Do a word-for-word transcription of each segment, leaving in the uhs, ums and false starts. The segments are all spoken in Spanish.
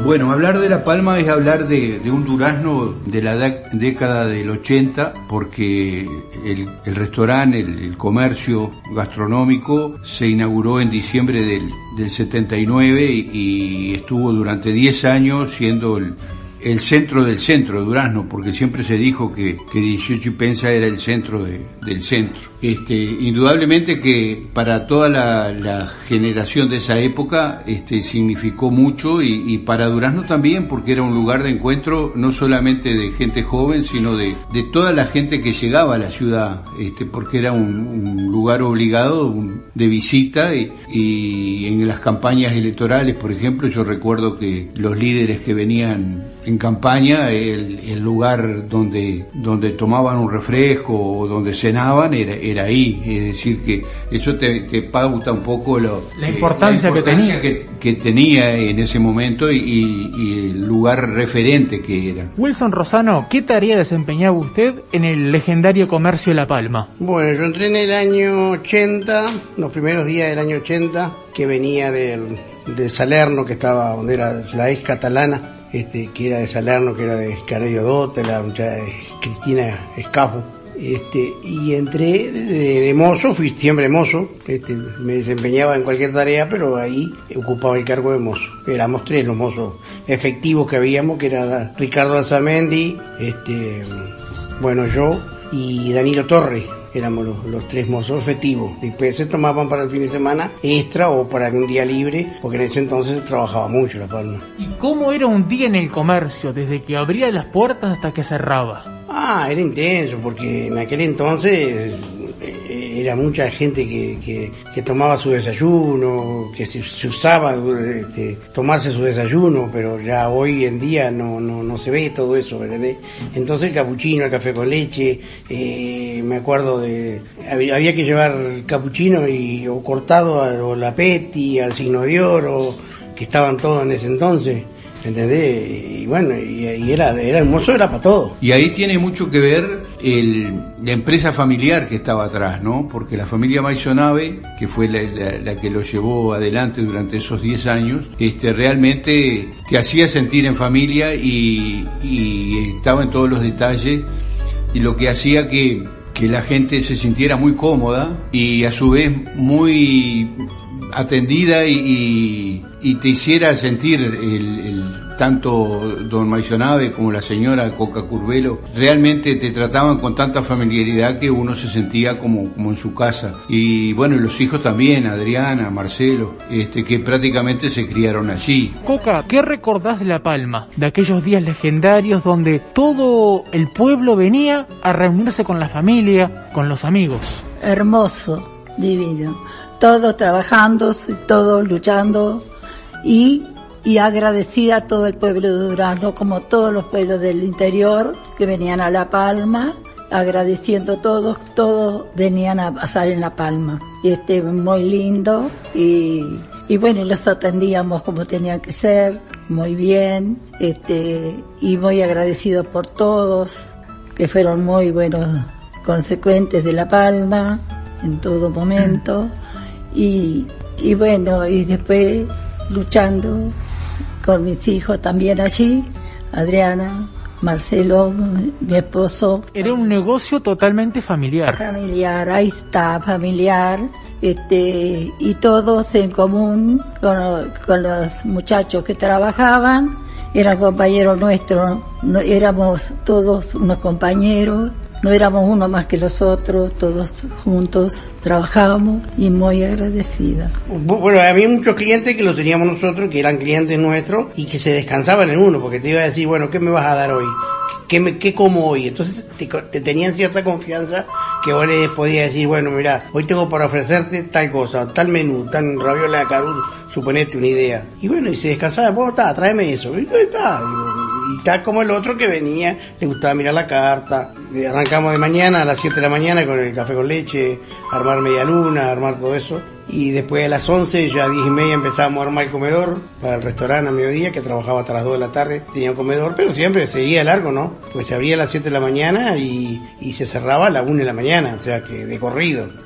Bueno, hablar de La Palma es hablar de, de un durazno de la de, década del ochenta, porque el, el restaurante, el, el comercio gastronómico se inauguró en diciembre del, del setenta y nueve y, y estuvo durante diez años siendo el, el centro del centro de Durazno, porque siempre se dijo que, que dieciocho y Pensa era el centro de, del centro. Este, indudablemente que para toda la, la generación de esa época este, significó mucho y, y para Durazno también, porque era un lugar de encuentro no solamente de gente joven, sino de, de toda la gente que llegaba a la ciudad, este, porque era un, un lugar obligado un, de visita y, y en las campañas electorales, por ejemplo, yo recuerdo que los líderes que venían en campaña, el, el lugar donde, donde tomaban un refresco o donde cenaban era, era ahí, es decir que eso te, te pauta un poco lo, la importancia, eh, la importancia que tenía que, que tenía en ese momento y, y, y el lugar referente que era. Wilson Rosano, ¿qué tarea desempeñaba usted en el legendario comercio de La Palma? Bueno, yo entré en el año ochenta, los primeros días del año ochenta, que venía del, de Salerno, que estaba donde era la ex catalana, este, que era de Salerno, que era de Escarello Dote, la muchacha Cristina Escafo. Este, y entré de, de mozo, fui siempre mozo, este, me desempeñaba en cualquier tarea, pero ahí ocupaba el cargo de mozo. Éramos tres los mozos efectivos que habíamos, que era Ricardo Alzamendi, este, bueno, yo y Danilo Torres. Éramos los, los tres mozos efectivos. Después se tomaban para el fin de semana extra o para un día libre, porque en ese entonces trabajaba mucho La Palma. ¿Y cómo era un día en el comercio, desde que abría las puertas hasta que cerraba? Ah, era intenso, porque en aquel entonces eh, era mucha gente que, que, que tomaba su desayuno, que se, se usaba este, tomarse su desayuno, pero ya hoy en día no no no se ve todo eso, ¿verdad? Entonces el capuchino, el café con leche, eh, me acuerdo de había, había que llevar capuchino y o cortado a la Petty, al Signo de Oro, que estaban todos en ese entonces. ¿Entendés? Y bueno, y, y era, era hermoso, era para todo. Y ahí tiene mucho que ver el, la empresa familiar que estaba atrás, ¿no? Porque la familia Maisonave, que fue la, la, la que lo llevó adelante durante esos diez años, este, realmente te hacía sentir en familia y, y estaba en todos los detalles, y lo que hacía que, que la gente se sintiera muy cómoda y a su vez muy atendida y, y, y te hiciera sentir el, el tanto don Maisonave como la señora Coca Curvelo realmente te trataban con tanta familiaridad que uno se sentía como, como en su casa. Y bueno, y los hijos también, Adriana, Marcelo, este, que prácticamente se criaron allí. Coca, ¿qué recordás de La Palma? De aquellos días legendarios donde todo el pueblo venía a reunirse con la familia, con los amigos. Hermoso, divino. Todos trabajando, todos luchando y y agradecida a todo el pueblo de Durazno, como todos los pueblos del interior que venían a La Palma, agradeciendo todos, todos venían a pasar en La Palma. Y este, muy lindo, y, y bueno, los atendíamos como tenían que ser, muy bien, este, y muy agradecidos por todos, que fueron muy buenos, consecuentes de La Palma, en todo momento, y, y bueno, y después luchando con mis hijos también allí, Adriana, Marcelo, mi esposo. Era un negocio totalmente familiar. Familiar, ahí está, familiar, este, y todos en común con, con los muchachos que trabajaban, eran compañeros nuestros, no, éramos todos unos compañeros. No éramos uno más que los otros, todos juntos trabajábamos y muy agradecida. Bueno, había muchos clientes que los teníamos nosotros, que eran clientes nuestros y que se descansaban en uno, porque te iba a decir, bueno, ¿qué me vas a dar hoy? ¿Qué, me, qué como hoy? Entonces te, te tenían cierta confianza que vos les podías decir, bueno, mira, hoy tengo para ofrecerte tal cosa, tal menú, tal raviola de carú, suponete una idea. Y bueno, y se descansaba, bueno, está, tráeme eso. Y ahí está, y, y está como el otro que venía, le gustaba mirar la carta. Arrancamos de mañana a las siete de la mañana con el café con leche, armar media luna, armar todo eso. Y después a las once, ya a diez y media empezábamos a armar el comedor para el restaurante a mediodía, que trabajaba hasta las dos de la tarde, tenía un comedor, pero siempre seguía largo, ¿no? Pues se abría a las siete de la mañana y, y se cerraba a la una de la mañana, o sea que de corrido.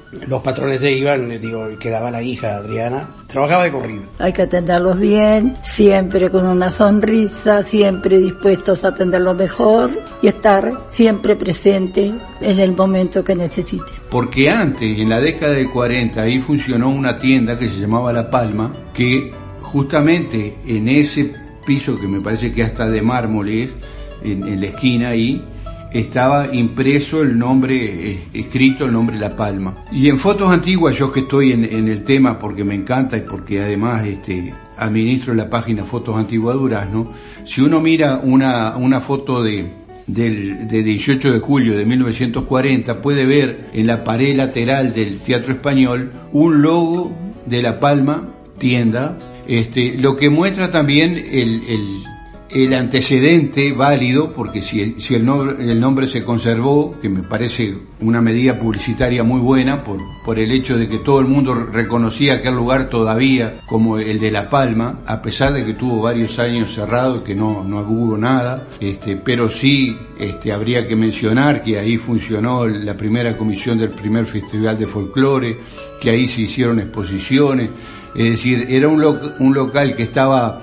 los patrones se iban, digo, quedaba la hija Adriana, trabajaba de corrido. Hay que atenderlos bien, siempre con una sonrisa, siempre dispuestos a atenderlos mejor y estar siempre presente en el momento que necesiten. Porque antes, en la década del cuarenta, ahí funcionó una tienda que se llamaba La Palma, que justamente en ese piso, que me parece que hasta de mármol es, en, en la esquina ahí, estaba impreso el nombre, escrito el nombre La Palma. Y en fotos antiguas, yo que estoy en, en el tema porque me encanta y porque además este, administro la página Fotos Antiguas Durazno, si uno mira una, una foto de, del, de dieciocho de julio de mil novecientos cuarenta, puede ver en la pared lateral del Teatro Español un logo de La Palma, tienda, este, lo que muestra también el, el el antecedente válido, porque si, si el, nombre, el nombre se conservó, que me parece una medida publicitaria muy buena, por, por el hecho de que todo el mundo reconocía aquel lugar todavía como el de La Palma, a pesar de que tuvo varios años cerrado y que no, no hubo nada, este, pero sí este, habría que mencionar que ahí funcionó la primera comisión del primer Festival de Folclore, que ahí se hicieron exposiciones, es decir, era un, lo, un local que estaba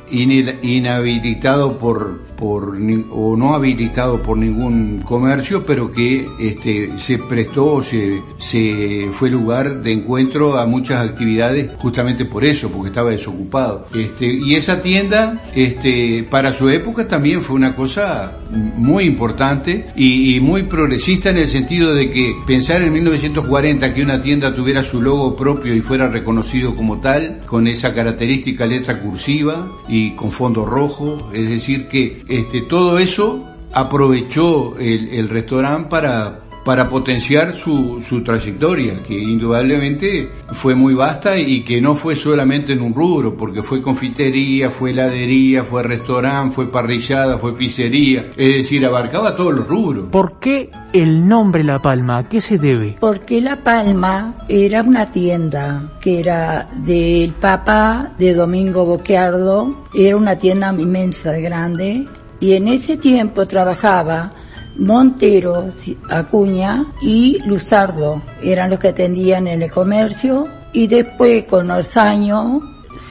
inhabilitado por por o no habilitado por ningún comercio, pero que este se prestó, se se fue lugar de encuentro a muchas actividades justamente por eso, porque estaba desocupado. Este y esa tienda este para su época también fue una cosa muy importante y, y muy progresista, en el sentido de que pensar en mil novecientos cuarenta que una tienda tuviera su logo propio y fuera reconocido como tal, con esa característica letra cursiva y con fondo rojo, es decir que este todo eso aprovechó el, el restaurante para para potenciar su, su trayectoria, que indudablemente fue muy vasta y que no fue solamente en un rubro, porque fue confitería, fue heladería, fue restaurante, fue parrillada, fue pizzería, es decir, abarcaba todos los rubros. ¿Por qué el nombre La Palma? ¿A qué se debe? Porque La Palma era una tienda que era del papá de Domingo Boquiardo, era una tienda inmensa, grande, y en ese tiempo trabajaba Montero, Acuña y Luzardo, eran los que atendían en el comercio, y después con los años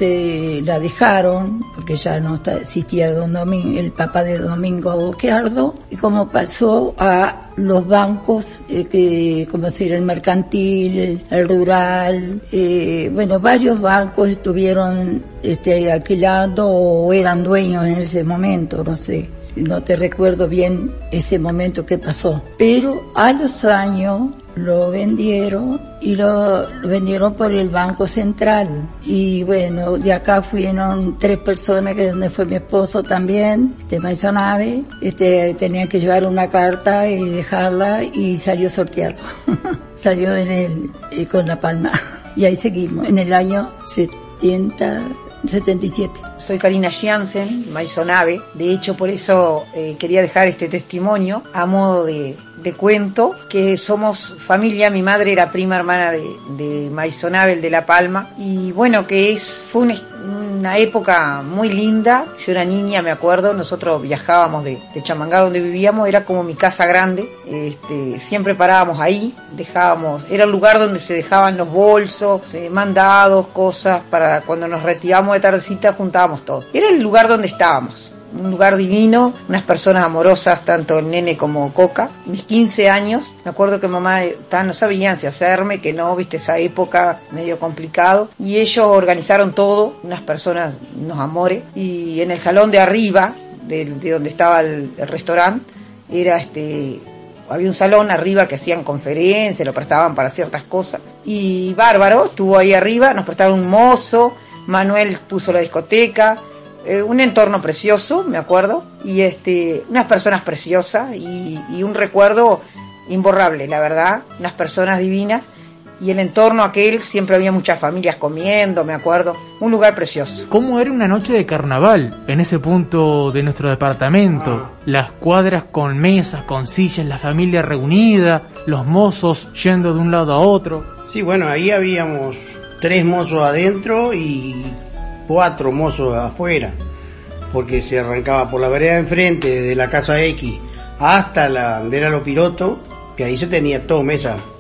se la dejaron porque ya no existía don Domingo, el papá de Domingo Boquiardo, y como pasó a los bancos, eh, que como si era el mercantil, el rural, eh, bueno, varios bancos estuvieron este, alquilando o eran dueños en ese momento, no sé. No te recuerdo bien ese momento que pasó, pero a los años lo vendieron y lo, lo vendieron por el Banco Central. Y bueno, de acá fueron tres personas, que donde fue mi esposo también, este Maisonave, este tenía que llevar una carta y dejarla, y salió sorteado. Salió en el eh, con La Palma. Y ahí seguimos, en el año setenta, setenta y siete. Soy Karina Jansen, Maisonave. De hecho, por eso eh, quería dejar este testimonio a modo de, de cuento, que somos familia. Mi madre era prima hermana de, de Maisonave, el de La Palma. Y bueno, que es fue una, una época muy linda. Yo era niña, me acuerdo, nosotros viajábamos de, de Chamangá, donde vivíamos, era como mi casa grande. Este, siempre parábamos ahí, dejábamos, era el lugar donde se dejaban los bolsos, eh, mandados, cosas, para cuando nos retirábamos de tardecita juntábamos todo. Era el lugar donde estábamos, un lugar divino, unas personas amorosas, tanto el nene como Coca. Mis quince años, me acuerdo que mamá no sabían si hacerme, que no, viste, esa época medio complicado, y ellos organizaron todo, unas personas, unos amores, y en el salón de arriba, de, de donde estaba el, el restaurante, era este... había un salón arriba que hacían conferencias, lo prestaban para ciertas cosas, y bárbaro, estuvo ahí arriba, nos prestaron un mozo, Manuel puso la discoteca, eh, un entorno precioso, me acuerdo, y este, unas personas preciosas, y, y un recuerdo imborrable, la verdad, unas personas divinas, y el entorno aquel, siempre había muchas familias comiendo, me acuerdo, un lugar precioso. ¿Cómo era una noche de carnaval en ese punto de nuestro departamento? Ah. Las cuadras con mesas, con sillas, la familia reunida, los mozos yendo de un lado a otro. Sí, bueno, ahí habíamos tres mozos adentro y cuatro mozos afuera, porque se arrancaba por la vereda de enfrente de la casa X hasta la bandera Los Pilotos, que ahí se tenía todo mesa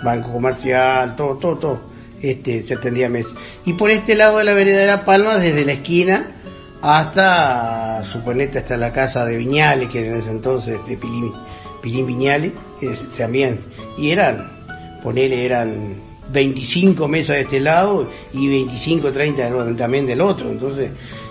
Banco Comercial, todo, todo, todo, este, se atendía mesa. Y por este lado de la vereda de La Palma, desde la esquina hasta, suponete, hasta la casa de Viñales, que era en ese entonces, de Pilín, Pilín Viñales, también, y eran, ponele, eran veinticinco mesas de este lado y veinticinco, treinta también del otro, entonces,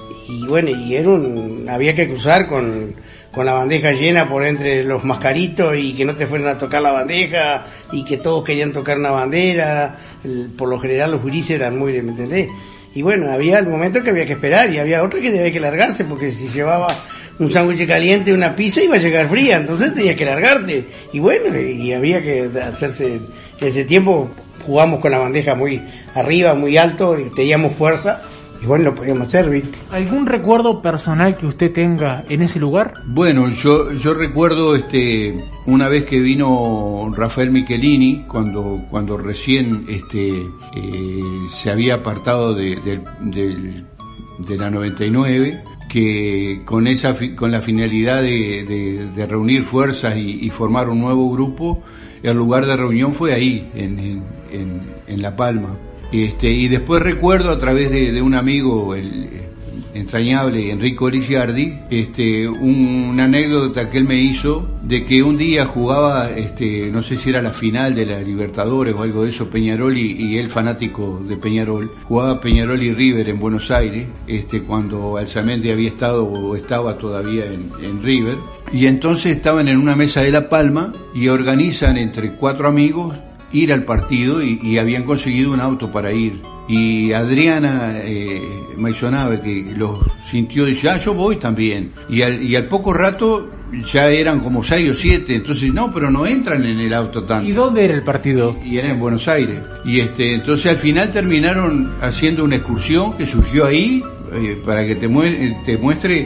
y bueno, y era un, había que cruzar con, con la bandeja llena por entre los mascaritos y que no te fueran a tocar la bandeja y que todos querían tocar una bandera, el, por lo general los gurises eran muy, ¿me entendés? Y bueno, había el momento que había que esperar y había otro que había que largarse porque si llevaba un sándwich caliente, una pizza iba a llegar fría, entonces tenías que largarte. Y bueno, y había que hacerse, en ese tiempo jugamos con la bandeja muy arriba, muy alto y teníamos fuerza. Y bueno, lo podíamos hacer, ¿viste? ¿Algún recuerdo personal que usted tenga en ese lugar? Bueno, yo yo recuerdo este una vez que vino Rafael Michelini, cuando cuando recién este eh, se había apartado de, de, de, de la noventa y nueve, que con esa con la finalidad de, de, de reunir fuerzas y, y formar un nuevo grupo, el lugar de reunión fue ahí, en, en, en, en La Palma. Este, y después recuerdo a través de, de un amigo, el entrañable Enrico Oriciardi, este, un, una anécdota que él me hizo de que un día jugaba, este, no sé si era la final de la Libertadores o algo de eso, Peñarol y, y él fanático de Peñarol, jugaba Peñarol y River en Buenos Aires, este, cuando Alzamendi había estado o estaba todavía en, en River, y entonces estaban en una mesa de La Palma y organizan entre cuatro amigos ir al partido y, y habían conseguido un auto para ir. Y Adriana eh, Maisonave, que lo sintió, dice, ah, yo voy también. Y al, y al poco rato ya eran como seis o siete, entonces, no, pero no entran en el auto tanto. ¿Y dónde era el partido? Y, y era en Buenos Aires. Y este, entonces al final terminaron haciendo una excursión que surgió ahí, eh, para que te, mue te muestre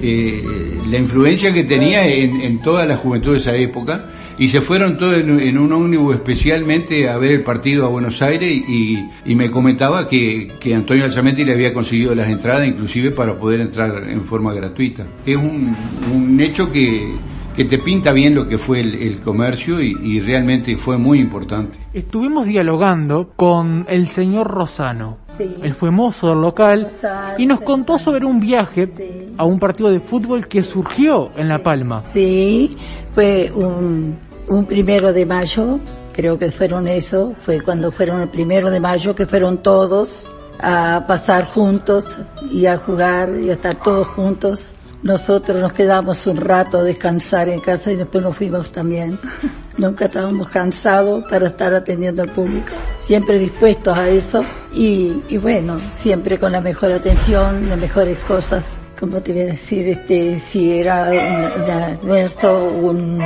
eh, la influencia que tenía en, en toda la juventud de esa época. Y se fueron todos en, en un ómnibus especialmente a ver el partido a Buenos Aires y, y me comentaba que, que Antonio Alzamendi le había conseguido las entradas inclusive para poder entrar en forma gratuita. Es un, un hecho que, que te pinta bien lo que fue el, el comercio y, y realmente fue muy importante. Estuvimos dialogando con el señor Rosano, sí. Él fue mozo del local, Rosano, y nos contó Rosano. sobre un viaje sí. a un partido de fútbol que surgió en La Palma. Sí, fue un, un primero de mayo, creo que fueron eso, fue cuando fueron el primero de mayo que fueron todos a pasar juntos y a jugar y a estar todos juntos. Nosotros nos quedamos un rato a descansar en casa y después nos fuimos también. Nunca estábamos cansados para estar atendiendo al público. Siempre dispuestos a eso y, y bueno, siempre con la mejor atención, las mejores cosas. Como te voy a decir, este, si era un, un almuerzo, un,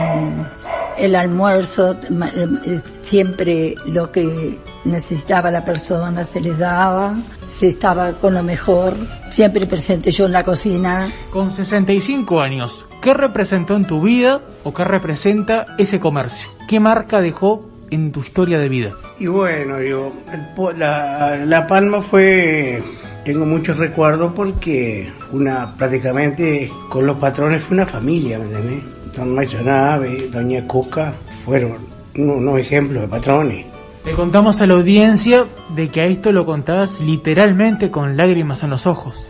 el almuerzo, siempre lo que necesitaba la persona se les daba, se estaba con lo mejor, siempre presente yo en la cocina. Con sesenta y cinco años, ¿qué representó en tu vida o qué representa ese comercio? ¿Qué marca dejó en tu historia de vida? Y bueno, yo, el, la, la Palma fue, tengo muchos recuerdos porque una, prácticamente con los patrones fue una familia, ¿me entiendes? Don Maisonave, Doña Coca, fueron unos, unos ejemplos de patrones. Le contamos a la audiencia de que a esto lo contabas literalmente con lágrimas en los ojos.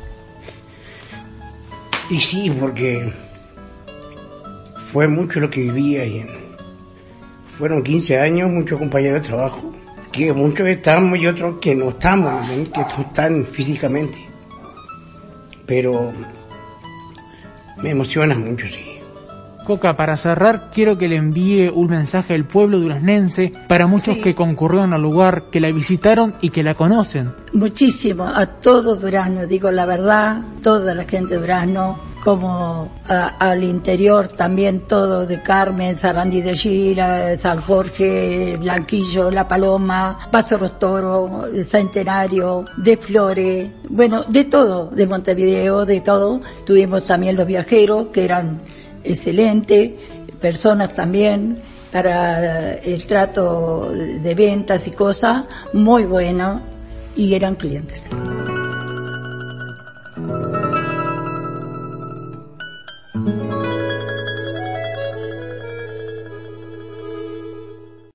Y sí, porque fue mucho lo que vivía y fueron quince años, muchos compañeros de trabajo, que muchos estamos y otros que no estamos, ¿ven? Que no están físicamente. Pero me emociona mucho, sí. Coca, para cerrar, quiero que le envíe un mensaje al pueblo duraznense para muchos sí. que concurrieron al lugar, que la visitaron y que la conocen. Muchísimo, a todo Durazno, digo la verdad, toda la gente de Durazno, como a, al interior también todo de Carmen, Sarandí de Gira, San Jorge, Blanquillo, La Paloma, Paso Rostoro, Centenario, de Flores, bueno, de todo, de Montevideo, de todo. Tuvimos también los viajeros que eran excelente, personas también para el trato de ventas y cosas, muy bueno, y eran clientes.